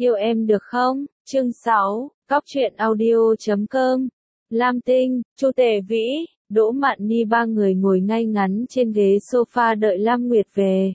Yêu em được không? Chương 6, Cóc truyện audio.com. Lam Tinh, Chu Tề Vĩ, Đỗ Mạn Ni ba người ngồi ngay ngắn trên ghế sofa đợi Lam Nguyệt về.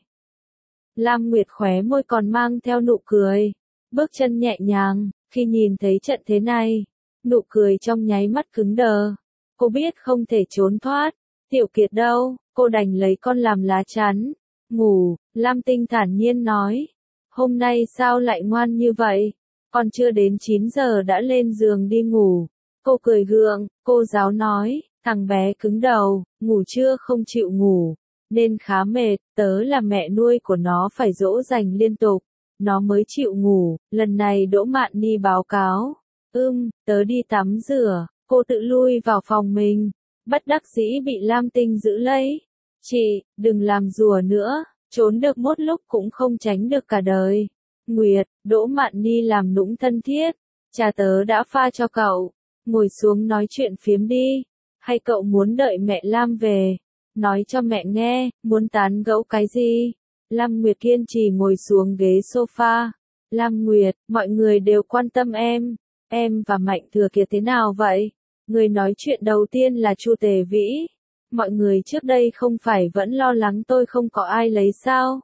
Lam Nguyệt khóe môi còn mang theo nụ cười, bước chân nhẹ nhàng, khi nhìn thấy trận thế này, nụ cười trong nháy mắt cứng đờ. Cô biết không thể trốn thoát. Tiểu Kiệt đâu? Cô đành lấy con làm lá chắn. Ngủ, Lam Tinh thản nhiên nói. Hôm nay sao lại ngoan như vậy? Còn chưa đến 9 giờ đã lên giường đi ngủ. Cô cười gượng, cô giáo nói, thằng bé cứng đầu, ngủ trưa không chịu ngủ, nên khá mệt, tớ là mẹ nuôi của nó phải dỗ dành liên tục, nó mới chịu ngủ. Lần này Đỗ Mạn Ni báo cáo, tớ đi tắm rửa, cô tự lui vào phòng mình, bất đắc dĩ bị Lam Tinh giữ lấy. Chị, đừng làm rùa nữa, trốn được một lúc cũng không tránh được cả đời. Nguyệt, Đỗ Mạn Ni làm nũng thân thiết, trà tớ đã pha cho cậu, ngồi xuống nói chuyện phiếm đi, hay cậu muốn đợi mẹ Lam về, nói cho mẹ nghe, muốn tán gẫu cái gì? Lam Nguyệt kiên trì ngồi xuống ghế sofa. Lam Nguyệt, mọi người đều quan tâm em và Mạnh Thừa Kiệt thế nào vậy? Người nói chuyện đầu tiên là Chu Tề Vĩ. Mọi người trước đây không phải vẫn lo lắng tôi không có ai lấy sao?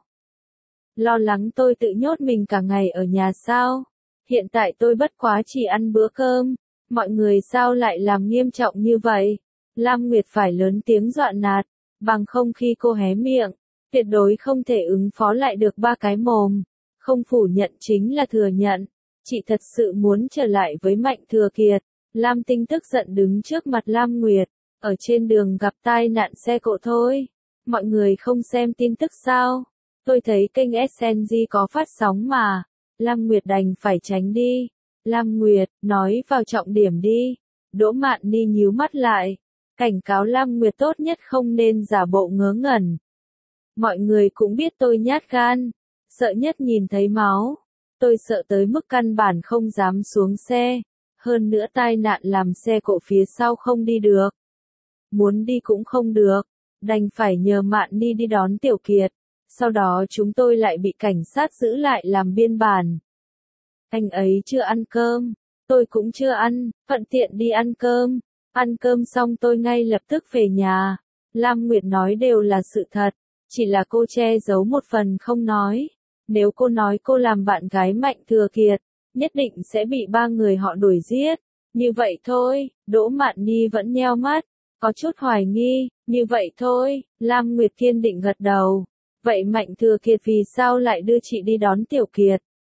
Lo lắng tôi tự nhốt mình cả ngày ở nhà sao? Hiện tại tôi bất quá chỉ ăn bữa cơm. Mọi người sao lại làm nghiêm trọng như vậy? Lam Nguyệt phải lớn tiếng dọa nạt, bằng không khi cô hé miệng, tuyệt đối không thể ứng phó lại được ba cái mồm. Không phủ nhận chính là thừa nhận. Chị thật sự muốn trở lại với Mạnh Thừa Kiệt. Lam Tinh tức giận đứng trước mặt Lam Nguyệt. Ở trên đường gặp tai nạn xe cộ thôi. Mọi người không xem tin tức sao? Tôi thấy kênh SNG có phát sóng mà. Lam Nguyệt đành phải tránh đi. Lam Nguyệt, nói vào trọng điểm đi. Đỗ Mạn Ni nhíu mắt lại. Cảnh cáo Lam Nguyệt tốt nhất không nên giả bộ ngớ ngẩn. Mọi người cũng biết tôi nhát gan. Sợ nhất nhìn thấy máu. Tôi sợ tới mức căn bản không dám xuống xe. Hơn nữa tai nạn làm xe cộ phía sau không đi được. Muốn đi cũng không được. Đành phải nhờ Mạn Ni đi đón Tiểu Kiệt. Sau đó chúng tôi lại bị cảnh sát giữ lại làm biên bản. Anh ấy chưa ăn cơm. Tôi cũng chưa ăn, thuận tiện đi ăn cơm. Ăn cơm xong tôi ngay lập tức về nhà. Lam Nguyệt nói đều là sự thật. Chỉ là cô che giấu một phần không nói. Nếu cô nói cô làm bạn gái Mạnh Thừa Kiệt, nhất định sẽ bị ba người họ đuổi giết. Như vậy thôi, Đỗ Mạn Ni vẫn nheo mắt, có chút hoài nghi, như vậy thôi, Lam Nguyệt kiên định gật đầu. Vậy Mạnh Thừa Kiệt vì sao lại đưa chị đi đón Tiểu Kiệt?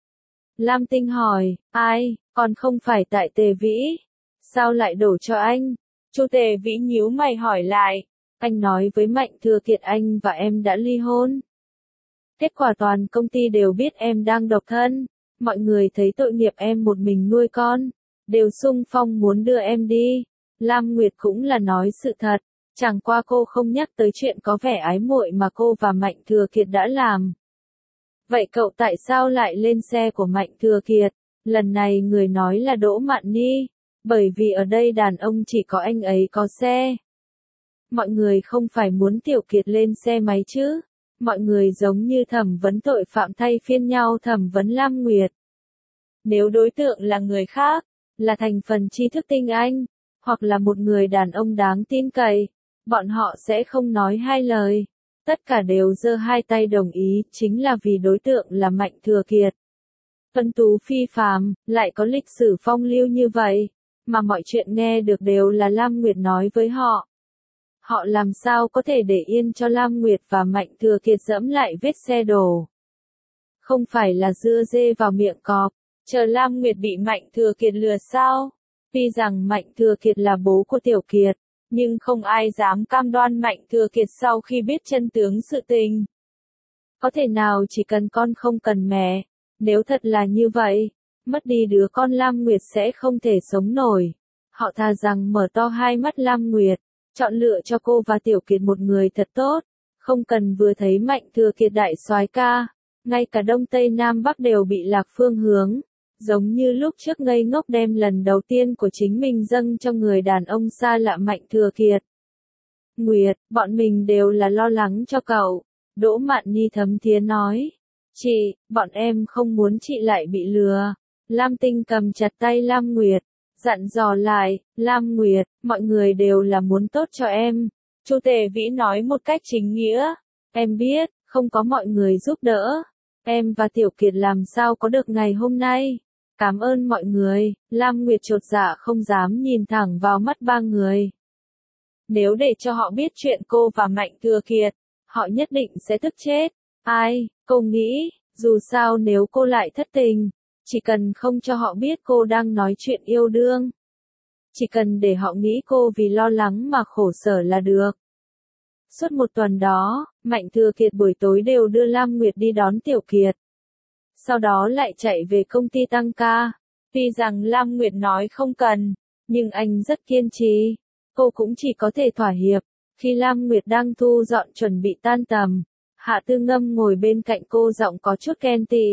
Lam Tinh hỏi, ai, còn không phải tại Tề Vĩ? Sao lại đổ cho anh? Chu Tề Vĩ nhíu mày hỏi lại, anh nói với Mạnh Thừa Kiệt anh và em đã ly hôn. Kết quả toàn công ty đều biết em đang độc thân, mọi người thấy tội nghiệp em một mình nuôi con, đều xung phong muốn đưa em đi. Lam Nguyệt cũng là nói sự thật, chẳng qua cô không nhắc tới chuyện có vẻ ái muội mà cô và Mạnh Thừa Kiệt đã làm. Vậy cậu tại sao lại lên xe của Mạnh Thừa Kiệt? Lần này người nói là Đỗ Mạn Ni, bởi vì ở đây đàn ông chỉ có anh ấy có xe. Mọi người không phải muốn Tiểu Kiệt lên xe máy chứ? Mọi người giống như thẩm vấn tội phạm thay phiên nhau thẩm vấn Lam Nguyệt. Nếu đối tượng là người khác, là thành phần tri thức tinh anh, hoặc là một người đàn ông đáng tin cậy, bọn họ sẽ không nói hai lời. Tất cả đều giơ hai tay đồng ý, chính là vì đối tượng là Mạnh Thừa Kiệt. Tuấn tú phi phàm, lại có lịch sử phong lưu như vậy, mà mọi chuyện nghe được đều là Lam Nguyệt nói với họ. Họ làm sao có thể để yên cho Lam Nguyệt và Mạnh Thừa Kiệt dẫm lại vết xe đổ. Không phải là dưa dê vào miệng cọp, chờ Lam Nguyệt bị Mạnh Thừa Kiệt lừa sao? Tuy rằng Mạnh Thừa Kiệt là bố của Tiểu Kiệt, nhưng không ai dám cam đoan Mạnh Thừa Kiệt sau khi biết chân tướng sự tình. Có thể nào chỉ cần con không cần mẹ, nếu thật là như vậy, mất đi đứa con Lam Nguyệt sẽ không thể sống nổi. Họ thà rằng mở to hai mắt Lam Nguyệt, chọn lựa cho cô và Tiểu Kiệt một người thật tốt, không cần vừa thấy Mạnh Thừa Kiệt đại soái ca, ngay cả Đông Tây Nam Bắc đều bị lạc phương hướng. Giống như lúc trước ngây ngốc đem lần đầu tiên của chính mình dâng cho người đàn ông xa lạ Mạnh Thừa Kiệt. Nguyệt, bọn mình đều là lo lắng cho cậu. Đỗ Mạn Ni thấm thía nói. Chị, bọn em không muốn chị lại bị lừa. Lam Tinh cầm chặt tay Lam Nguyệt, dặn dò lại, Lam Nguyệt, mọi người đều là muốn tốt cho em. Chu Tề Vĩ nói một cách chính nghĩa. Em biết, không có mọi người giúp đỡ, em và Tiểu Kiệt làm sao có được ngày hôm nay. Cảm ơn mọi người. Lam Nguyệt chột dạ không dám nhìn thẳng vào mắt ba người. Nếu để cho họ biết chuyện cô và Mạnh Thừa Kiệt, họ nhất định sẽ tức chết. Ai, cô nghĩ, dù sao nếu cô lại thất tình, chỉ cần không cho họ biết cô đang nói chuyện yêu đương. Chỉ cần để họ nghĩ cô vì lo lắng mà khổ sở là được. Suốt một tuần đó, Mạnh Thừa Kiệt buổi tối đều đưa Lam Nguyệt đi đón Tiểu Kiệt. Sau đó lại chạy về công ty tăng ca. Tuy rằng Lam Nguyệt nói không cần, nhưng anh rất kiên trì. Cô cũng chỉ có thể thỏa hiệp. Khi Lam Nguyệt đang thu dọn chuẩn bị tan tầm, Hạ Tư Ngâm ngồi bên cạnh cô giọng có chút ghen tị.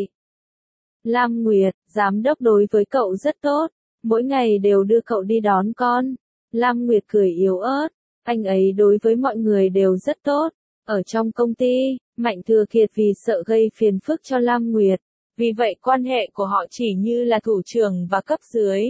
Lam Nguyệt, giám đốc đối với cậu rất tốt, mỗi ngày đều đưa cậu đi đón con. Lam Nguyệt cười yếu ớt, anh ấy đối với mọi người đều rất tốt. Ở trong công ty, Mạnh Thừa Kiệt vì sợ gây phiền phức cho Lam Nguyệt, vì vậy quan hệ của họ chỉ như là thủ trưởng và cấp dưới.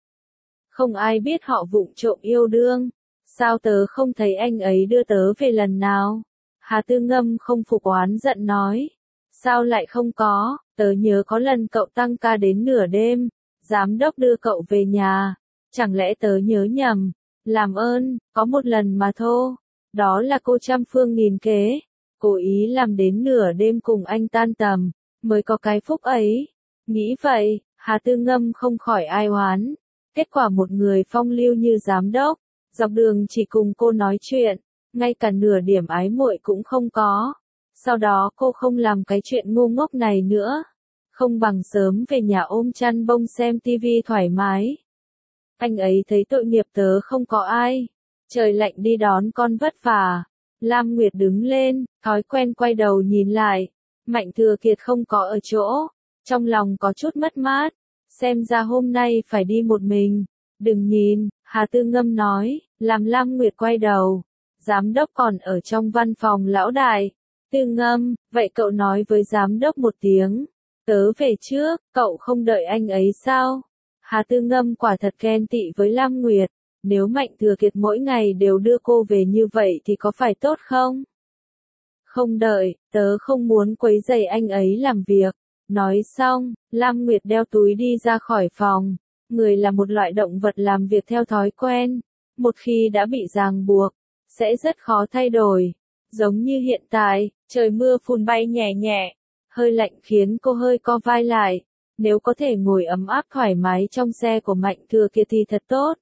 Không ai biết họ vụng trộm yêu đương. Sao tớ không thấy anh ấy đưa tớ về lần nào? Hà Tư Ngâm không phục oán giận nói. Sao lại không có, tớ nhớ có lần cậu tăng ca đến nửa đêm, giám đốc đưa cậu về nhà. Chẳng lẽ tớ nhớ nhầm? Làm ơn, có một lần mà thôi. Đó là cô trăm phương nghìn kế, cố ý làm đến nửa đêm cùng anh tan tầm, mới có cái phúc ấy. Nghĩ vậy, Hà Tư Ngâm không khỏi ai oán. Kết quả một người phong lưu như giám đốc, dọc đường chỉ cùng cô nói chuyện, ngay cả nửa điểm ái muội cũng không có. Sau đó cô không làm cái chuyện ngu ngốc này nữa. Không bằng sớm về nhà ôm chăn bông xem tivi thoải mái. Anh ấy thấy tội nghiệp tớ không có ai. Trời lạnh đi đón con vất vả. Lam Nguyệt đứng lên, thói quen quay đầu nhìn lại. Mạnh Thừa Kiệt không có ở chỗ. Trong lòng có chút mất mát. Xem ra hôm nay phải đi một mình. Đừng nhìn, Hà Tư Ngâm nói, làm Lam Nguyệt quay đầu. Giám đốc còn ở trong văn phòng lão đại. Tư Ngâm, vậy cậu nói với giám đốc một tiếng. Tớ về trước, cậu không đợi anh ấy sao? Hà Tư Ngâm quả thật ghen tị với Lam Nguyệt. Nếu Mạnh Thừa Kiệt mỗi ngày đều đưa cô về như vậy thì có phải tốt không? Không đợi, tớ không muốn quấy rầy anh ấy làm việc. Nói xong, Lam Nguyệt đeo túi đi ra khỏi phòng. Người là một loại động vật làm việc theo thói quen. Một khi đã bị ràng buộc, sẽ rất khó thay đổi. Giống như hiện tại, trời mưa phùn bay nhẹ nhẹ. Hơi lạnh khiến cô hơi co vai lại. Nếu có thể ngồi ấm áp thoải mái trong xe của Mạnh Thừa Kiệt thì thật tốt.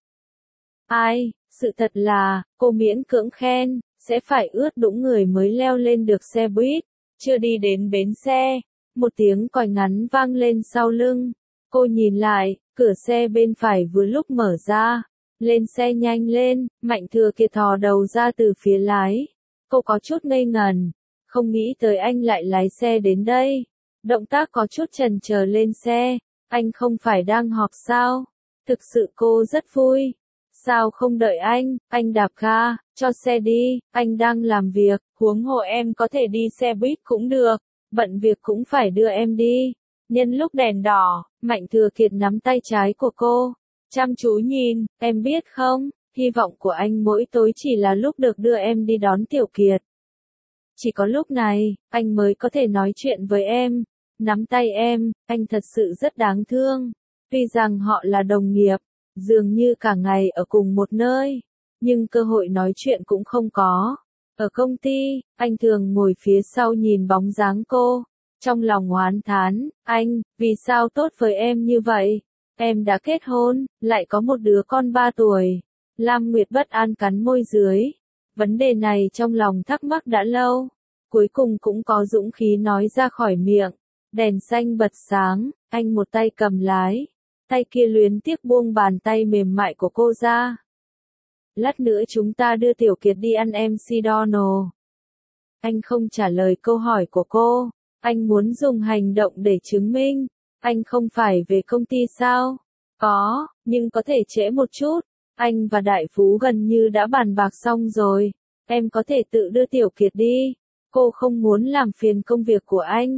Ai, sự thật là, cô miễn cưỡng khen, sẽ phải ướt đũng người mới leo lên được xe buýt. Chưa đi đến bến xe, một tiếng còi ngắn vang lên sau lưng. Cô nhìn lại, cửa xe bên phải vừa lúc mở ra. Lên xe nhanh lên, Mạnh Thừa Kiệt thò đầu ra từ phía lái. Cô có chút ngây ngần, không nghĩ tới anh lại lái xe đến đây. Động tác có chút chần chờ lên xe, anh không phải đang họp sao? Thực sự cô rất vui. Sao không đợi anh đạp ga, cho xe đi, anh đang làm việc, huống hồ em có thể đi xe buýt cũng được, bận việc cũng phải đưa em đi. Nhân lúc đèn đỏ, Mạnh Thừa Kiệt nắm tay trái của cô, chăm chú nhìn, em biết không, hy vọng của anh mỗi tối chỉ là lúc được đưa em đi đón Tiểu Kiệt. Chỉ có lúc này, anh mới có thể nói chuyện với em, nắm tay em, anh thật sự rất đáng thương. Tuy rằng họ là đồng nghiệp, dường như cả ngày ở cùng một nơi, nhưng cơ hội nói chuyện cũng không có. Ở công ty, anh thường ngồi phía sau nhìn bóng dáng cô, trong lòng oán thán, anh, vì sao tốt với em như vậy? Em đã kết hôn, lại có một đứa con 3 tuổi. Lam Nguyệt bất an cắn môi dưới. Vấn đề này trong lòng thắc mắc đã lâu, cuối cùng cũng có dũng khí nói ra khỏi miệng. Đèn xanh bật sáng, anh một tay cầm lái, tay kia luyến tiếc buông bàn tay mềm mại của cô ra. Lát nữa chúng ta đưa Tiểu Kiệt đi ăn McDonald's. Anh không trả lời câu hỏi của cô, anh muốn dùng hành động để chứng minh. Anh không phải về công ty sao? Có, nhưng có thể trễ một chút. Anh và Đại Phú gần như đã bàn bạc xong rồi. Em có thể tự đưa Tiểu Kiệt đi. Cô không muốn làm phiền công việc của anh.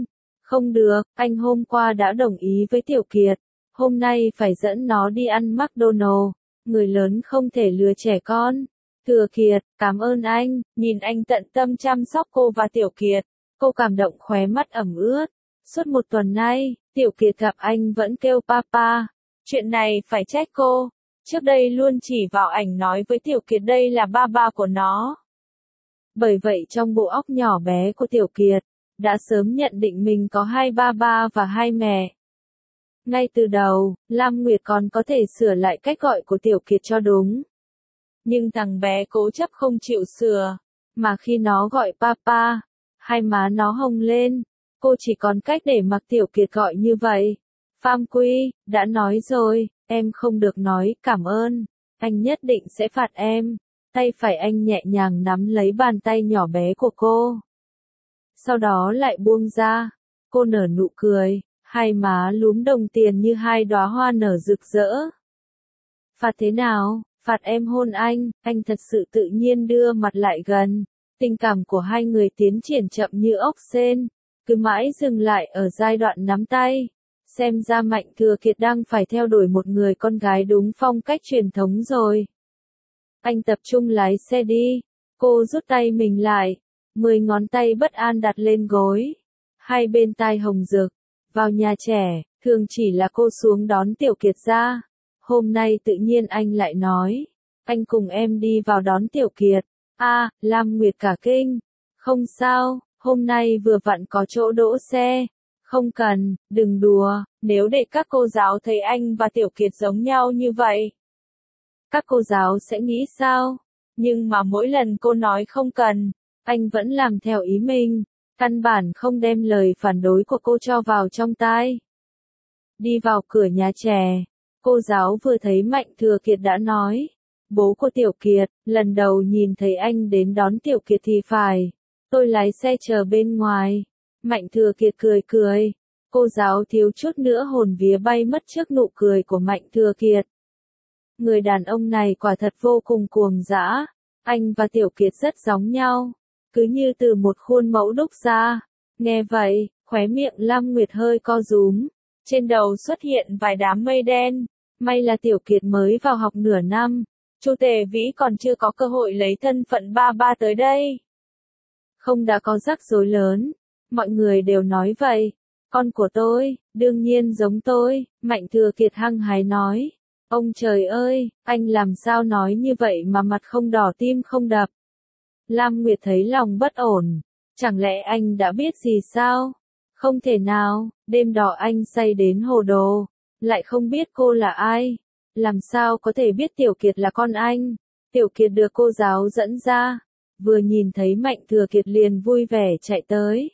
Không được, anh hôm qua đã đồng ý với Tiểu Kiệt. Hôm nay phải dẫn nó đi ăn McDonald's. Người lớn không thể lừa trẻ con. Thừa Kiệt, cảm ơn anh, nhìn anh tận tâm chăm sóc cô và Tiểu Kiệt. Cô cảm động khóe mắt ẩm ướt. Suốt một tuần nay, Tiểu Kiệt gặp anh vẫn kêu papa. Chuyện này phải trách cô. Trước đây luôn chỉ vào ảnh nói với Tiểu Kiệt đây là ba của nó. Bởi vậy trong bộ óc nhỏ bé của Tiểu Kiệt, đã sớm nhận định mình có hai ba và hai mẹ. Ngay từ đầu, Lam Nguyệt còn có thể sửa lại cách gọi của Tiểu Kiệt cho đúng. Nhưng thằng bé cố chấp không chịu sửa, mà khi nó gọi papa, hai má nó hồng lên, cô chỉ còn cách để mặc Tiểu Kiệt gọi như vậy. Pham Quy, đã nói rồi, em không được nói cảm ơn, anh nhất định sẽ phạt em. Tay phải anh nhẹ nhàng nắm lấy bàn tay nhỏ bé của cô. Sau đó lại buông ra, cô nở nụ cười, hai má lúm đồng tiền như hai đóa hoa nở rực rỡ. Phạt thế nào? Phạt em hôn anh thật sự tự nhiên đưa mặt lại gần. Tình cảm của hai người tiến triển chậm như ốc sên, cứ mãi dừng lại ở giai đoạn nắm tay. Xem ra Mạnh Thừa Kiệt đang phải theo đuổi một người con gái đúng phong cách truyền thống rồi. Anh tập trung lái xe đi. Cô rút tay mình lại, 10 ngón tay bất an đặt lên gối. Hai bên tai hồng rực. Vào nhà trẻ, thường chỉ là cô xuống đón Tiểu Kiệt ra. Hôm nay tự nhiên anh lại nói, anh cùng em đi vào đón Tiểu Kiệt. Lam Nguyệt cả kinh. Không sao, hôm nay vừa vặn có chỗ đỗ xe. Không cần, đừng đùa, nếu để các cô giáo thấy anh và Tiểu Kiệt giống nhau như vậy. Các cô giáo sẽ nghĩ sao? Nhưng mà mỗi lần cô nói không cần, anh vẫn làm theo ý mình, căn bản không đem lời phản đối của cô cho vào trong tai. Đi vào cửa nhà trẻ, cô giáo vừa thấy Mạnh Thừa Kiệt đã nói, bố của Tiểu Kiệt, lần đầu nhìn thấy anh đến đón Tiểu Kiệt thì phải, tôi lái xe chờ bên ngoài. Mạnh Thừa Kiệt cười cười, cô giáo thiếu chút nữa hồn vía bay mất trước nụ cười của Mạnh Thừa Kiệt. Người đàn ông này quả thật vô cùng cuồng dã, anh và Tiểu Kiệt rất giống nhau, cứ như từ một khuôn mẫu đúc ra. Nghe vậy, khóe miệng Lam Nguyệt hơi co rúm, trên đầu xuất hiện vài đám mây đen, may là Tiểu Kiệt mới vào học nửa năm, Chu Tề Vĩ còn chưa có cơ hội lấy thân phận ba tới đây. Không đã có rắc rối lớn, mọi người đều nói vậy, con của tôi, đương nhiên giống tôi, Mạnh Thừa Kiệt hăng hái nói. Ông trời ơi, anh làm sao nói như vậy mà mặt không đỏ tim không đập. Lam Nguyệt thấy lòng bất ổn, chẳng lẽ anh đã biết gì sao? Không thể nào, đêm đó anh say đến hồ đồ, lại không biết cô là ai. Làm sao có thể biết Tiểu Kiệt là con anh? Tiểu Kiệt được cô giáo dẫn ra, vừa nhìn thấy Mạnh Thừa Kiệt liền vui vẻ chạy tới.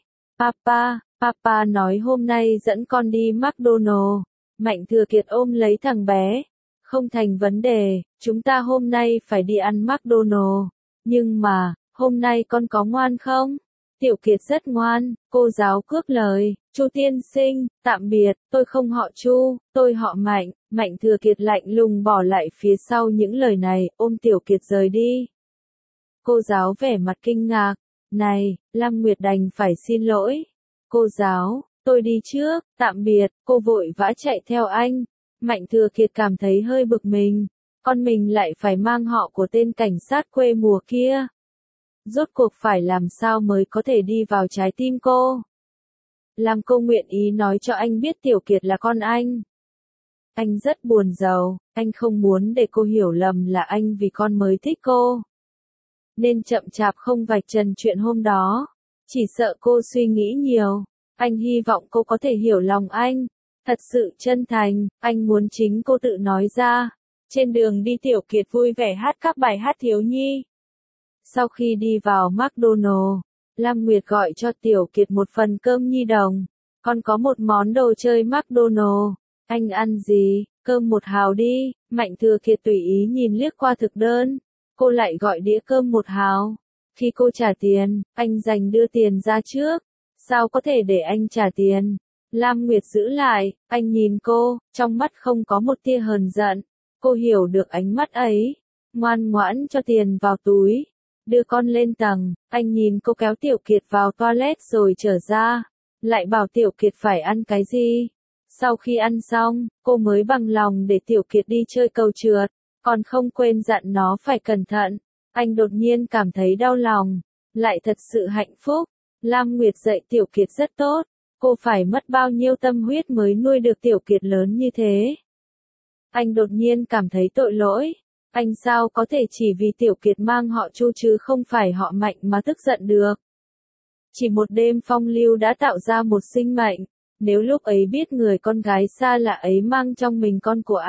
Papa nói hôm nay dẫn con đi McDonald's. Mạnh Thừa Kiệt ôm lấy thằng bé. Không thành vấn đề, chúng ta hôm nay phải đi ăn McDonald's. Nhưng mà, hôm nay con có ngoan không? Tiểu Kiệt rất ngoan, cô giáo cướp lời. Chu tiên sinh, tạm biệt, tôi không họ Chu, tôi họ Mạnh. Mạnh Thừa Kiệt lạnh lùng bỏ lại phía sau những lời này, ôm Tiểu Kiệt rời đi. Cô giáo vẻ mặt kinh ngạc. Này, Lam Nguyệt đành phải xin lỗi. Cô giáo, tôi đi trước, tạm biệt, cô vội vã chạy theo anh. Mạnh Thừa Kiệt cảm thấy hơi bực mình, con mình lại phải mang họ của tên cảnh sát quê mùa kia. Rốt cuộc phải làm sao mới có thể đi vào trái tim cô? Làm cô nguyện ý nói cho anh biết Tiểu Kiệt là con anh. Anh rất buồn rầu, anh không muốn để cô hiểu lầm là anh vì con mới thích cô. Nên chậm chạp không vạch trần chuyện hôm đó, chỉ sợ cô suy nghĩ nhiều. Anh hy vọng cô có thể hiểu lòng anh. Thật sự chân thành, anh muốn chính cô tự nói ra. Trên đường đi Tiểu Kiệt vui vẻ hát các bài hát thiếu nhi. Sau khi đi vào McDonald's, Lam Nguyệt gọi cho Tiểu Kiệt một phần cơm nhi đồng. Còn có một món đồ chơi McDonald's. Anh ăn gì? Cơm một hào đi. Mạnh Thừa Kiệt tùy ý nhìn liếc qua thực đơn. Cô lại gọi đĩa cơm một hào. Khi cô trả tiền, anh dành đưa tiền ra trước. Sao có thể để anh trả tiền? Lam Nguyệt giữ lại, anh nhìn cô, trong mắt không có một tia hờn giận. Cô hiểu được ánh mắt ấy. Ngoan ngoãn cho tiền vào túi. Đưa con lên tầng, anh nhìn cô kéo Tiểu Kiệt vào toilet rồi trở ra. lại bảo Tiểu Kiệt phải ăn cái gì. Sau khi ăn xong, cô mới bằng lòng để Tiểu Kiệt đi chơi cầu trượt, còn không quên dặn nó phải cẩn thận. Anh đột nhiên cảm thấy đau lòng, lại thật sự hạnh phúc. Lam Nguyệt dạy Tiểu Kiệt rất tốt, cô phải mất bao nhiêu tâm huyết mới nuôi được Tiểu Kiệt lớn như thế. Anh đột nhiên cảm thấy tội lỗi, anh sao có thể chỉ vì Tiểu Kiệt mang họ Chu chứ không phải họ Mạnh mà tức giận được. Chỉ một đêm phong lưu đã tạo ra một sinh mệnh, nếu lúc ấy biết người con gái xa lạ ấy mang trong mình con của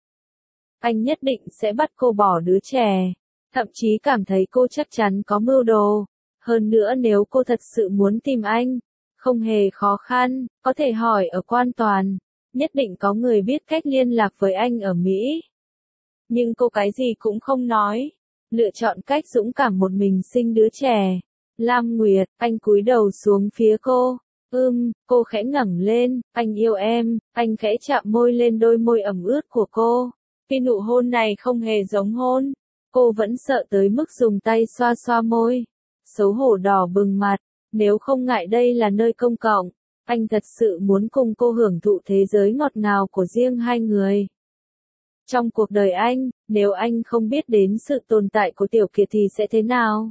anh nhất định sẽ bắt cô bỏ đứa trẻ, thậm chí cảm thấy cô chắc chắn có mưu đồ. Hơn nữa nếu cô thật sự muốn tìm anh, không hề khó khăn, có thể hỏi ở quan toàn, nhất định có người biết cách liên lạc với anh ở Mỹ. Nhưng cô cái gì cũng không nói, lựa chọn cách dũng cảm một mình sinh đứa trẻ. Lam Nguyệt, anh cúi đầu xuống phía cô. Cô khẽ ngẩng lên, anh yêu em, anh khẽ chạm môi lên đôi môi ẩm ướt của cô. Khi nụ hôn này không hề giống hôn, cô vẫn sợ tới mức dùng tay xoa xoa môi. Xấu hổ đỏ bừng mặt, nếu không ngại đây là nơi công cộng, anh thật sự muốn cùng cô hưởng thụ thế giới ngọt ngào của riêng hai người. Trong cuộc đời anh, nếu anh không biết đến sự tồn tại của Tiểu Kiệt thì sẽ thế nào?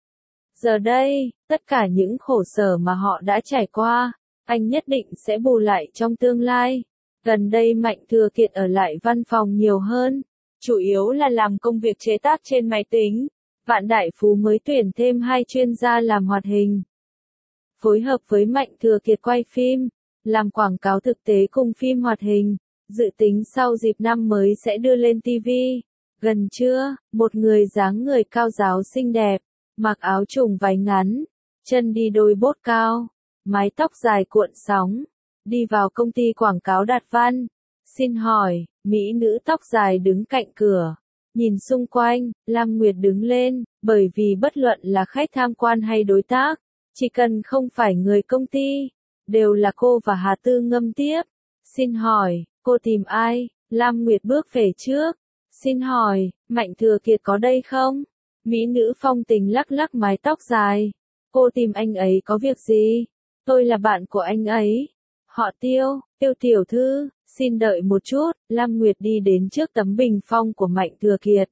Giờ đây, tất cả những khổ sở mà họ đã trải qua, anh nhất định sẽ bù lại trong tương lai. Gần đây Mạnh Thừa Kiệt ở lại văn phòng nhiều hơn, chủ yếu là làm công việc chế tác trên máy tính. Vạn Đại Phú mới tuyển thêm 2 chuyên gia làm hoạt hình. Phối hợp với Mạnh Thừa Kiệt quay phim, làm quảng cáo thực tế cùng phim hoạt hình, dự tính sau dịp năm mới sẽ đưa lên TV. Gần trưa, một người dáng người cao ráo xinh đẹp, mặc áo trùng váy ngắn, chân đi đôi bốt cao, mái tóc dài cuộn sóng, đi vào công ty quảng cáo Đạt Văn. Xin hỏi, mỹ nữ tóc dài đứng cạnh cửa. Nhìn xung quanh, Lam Nguyệt đứng lên, bởi vì bất luận là khách tham quan hay đối tác, chỉ cần không phải người công ty, đều là cô và Hà Tư Ngâm tiếp. Xin hỏi, cô tìm ai? Lam Nguyệt bước về trước. Xin hỏi, Mạnh Thừa Kiệt có đây không? Mỹ nữ phong tình lắc lắc mái tóc dài. Cô tìm anh ấy có việc gì? Tôi là bạn của anh ấy. Họ Tiêu, Tiêu tiểu thư, xin đợi một chút. Lam Nguyệt đi đến trước tấm bình phong của Mạnh Thừa Kiệt.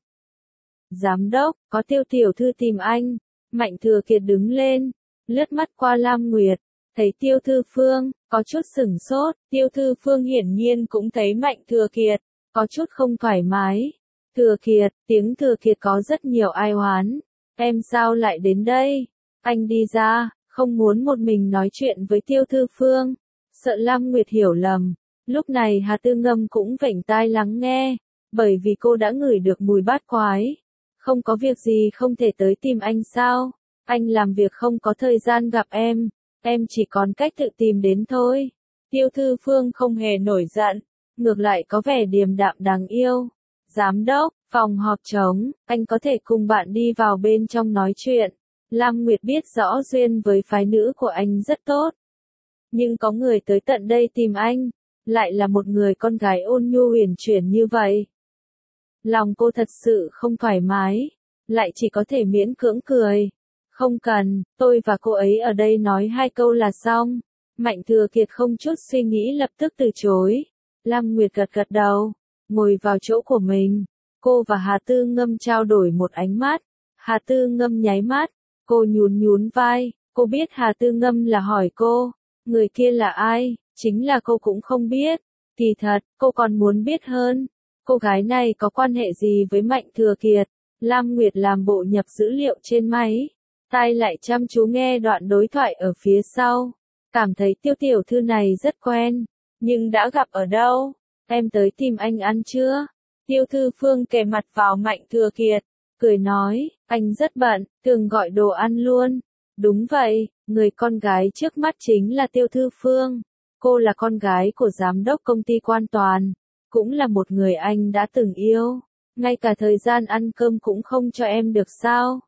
Giám đốc, có Tiêu tiểu thư tìm anh. Mạnh Thừa Kiệt đứng lên, lướt mắt qua Lam Nguyệt, thấy Tiêu Thư Phương, có chút sửng sốt. Tiêu Thư Phương hiển nhiên cũng thấy Mạnh Thừa Kiệt, có chút không thoải mái. Thừa Kiệt, tiếng Thừa Kiệt có rất nhiều ai oán. Em sao lại đến đây? Anh đi ra, không muốn một mình nói chuyện với Tiêu Thư Phương. Sợ Lam Nguyệt hiểu lầm. Lúc này Hà Tư Ngâm cũng vểnh tai lắng nghe, bởi vì cô đã ngửi được mùi bát quái. Không có việc gì không thể tới tìm anh sao? Anh làm việc không có thời gian gặp em chỉ còn cách tự tìm đến thôi. Tiêu Thư Phương không hề nổi giận, ngược lại có vẻ điềm đạm đáng yêu. Giám đốc, phòng họp trống, anh có thể cùng bạn đi vào bên trong nói chuyện. Lam Nguyệt biết rõ duyên với phái nữ của anh rất tốt. Nhưng có người tới tận đây tìm anh, lại là một người con gái ôn nhu huyền chuyển như vậy. Lòng cô thật sự không thoải mái, lại chỉ có thể miễn cưỡng cười. Không cần, tôi và cô ấy ở đây nói 2 câu là xong. Mạnh Thừa Kiệt không chút suy nghĩ lập tức từ chối. Lam Nguyệt gật gật đầu, ngồi vào chỗ của mình. Cô và Hà Tư Ngâm trao đổi một ánh mắt. Hà Tư Ngâm nháy mắt, cô nhún nhún vai. Cô biết Hà Tư Ngâm là hỏi cô, người kia là ai, chính là cô cũng không biết. Kỳ thật, cô còn muốn biết hơn. Cô gái này có quan hệ gì với Mạnh Thừa Kiệt? Lam Nguyệt làm bộ nhập dữ liệu trên máy, tai lại chăm chú nghe đoạn đối thoại ở phía sau. Cảm thấy Tiêu tiểu thư này rất quen, nhưng đã gặp ở đâu? Em tới tìm anh ăn chưa? Tiêu Thư Phương kề mặt vào Mạnh Thừa Kiệt, cười nói, anh rất bận, thường gọi đồ ăn luôn. Đúng vậy, người con gái trước mắt chính là Tiêu Thư Phương. Cô là con gái của giám đốc công ty Quan Toàn, cũng là một người anh đã từng yêu. Ngay cả thời gian ăn cơm cũng không cho em được sao?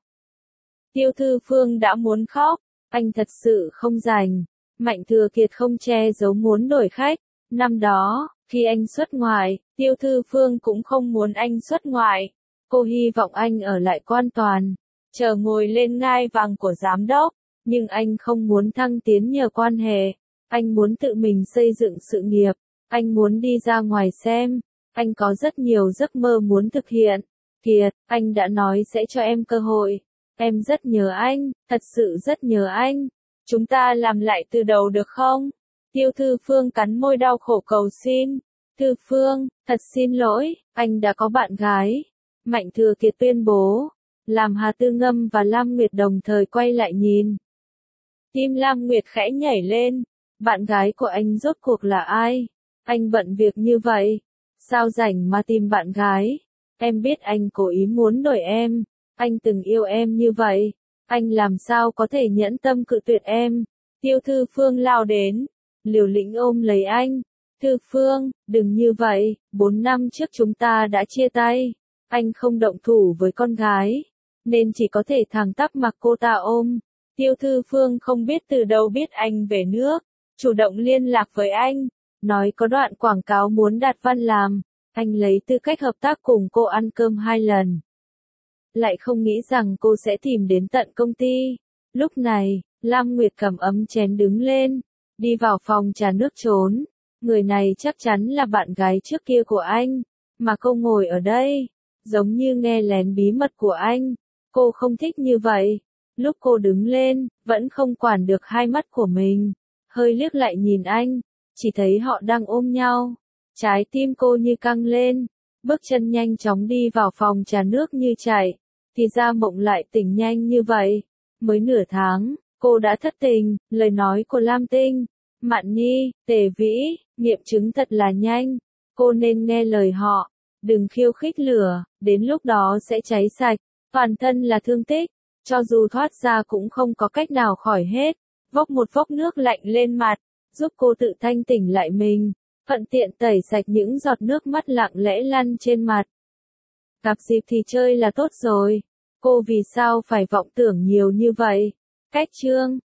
Tiêu Thư Phương đã muốn khóc, anh thật sự không rảnh. Mạnh Thừa Kiệt không che giấu muốn đổi khách. Năm đó, khi anh xuất ngoại, Tiêu Thư Phương cũng không muốn anh xuất ngoại. Cô hy vọng anh ở lại Quan Toàn, chờ ngồi lên ngai vàng của giám đốc, nhưng anh không muốn thăng tiến nhờ quan hệ. Anh muốn tự mình xây dựng sự nghiệp. Anh muốn đi ra ngoài xem. Anh có rất nhiều giấc mơ muốn thực hiện. Kiệt, anh đã nói sẽ cho em cơ hội. Em rất nhớ anh, thật sự rất nhớ anh. Chúng ta làm lại từ đầu được không? Tiêu Thư Phương cắn môi đau khổ cầu xin. Thư Phương, thật xin lỗi, anh đã có bạn gái. Mạnh Thừa Kiệt tuyên bố. Làm Hà Tư Ngâm và Lam Nguyệt đồng thời quay lại nhìn. Tim Lam Nguyệt khẽ nhảy lên. Bạn gái của anh rốt cuộc là ai? Anh bận việc như vậy. Sao rảnh mà tìm bạn gái? Em biết anh cố ý muốn đổi em. Anh từng yêu em như vậy. Anh làm sao có thể nhẫn tâm cự tuyệt em? Tiêu Thư Phương lao đến. Liều lĩnh ôm lấy anh. Thư Phương, đừng như vậy. 4 năm trước chúng ta đã chia tay. Anh không động thủ với con gái. Nên chỉ có thể thẳng tắp mặc cô ta ôm. Tiêu Thư Phương không biết từ đâu biết anh về nước. Chủ động liên lạc với anh. Nói có đoạn quảng cáo muốn Đạt Văn làm. Anh lấy tư cách hợp tác cùng cô ăn cơm 2 lần. Lại không nghĩ rằng cô sẽ tìm đến tận công ty. Lúc này, Lam Nguyệt cầm ấm chén đứng lên. Đi vào phòng trà nước trốn. Người này chắc chắn là bạn gái trước kia của anh. Mà cô ngồi ở đây. Giống như nghe lén bí mật của anh. Cô không thích như vậy. Lúc cô đứng lên, vẫn không quản được hai mắt của mình. Hơi liếc lại nhìn anh. Chỉ thấy họ đang ôm nhau. Trái tim cô như căng lên. Bước chân nhanh chóng đi vào phòng trà nước như chạy. Thì ra Mộng lại tỉnh nhanh như vậy. Mới nửa tháng, cô đã thất tình. Lời nói của Lam Tinh, Mạn Nhi, Tề Vĩ, nghiệm chứng thật là nhanh. Cô nên nghe lời họ. Đừng khiêu khích lửa, đến lúc đó sẽ cháy sạch. Toàn thân là thương tích. Cho dù thoát ra cũng không có cách nào khỏi hết. Vốc một vốc nước lạnh lên mặt. Giúp cô tự thanh tỉnh lại mình. Thuận tiện tẩy sạch những giọt nước mắt lặng lẽ lăn trên mặt. Gặp dịp thì chơi là tốt rồi. Cô vì sao phải vọng tưởng nhiều như vậy? Cách chương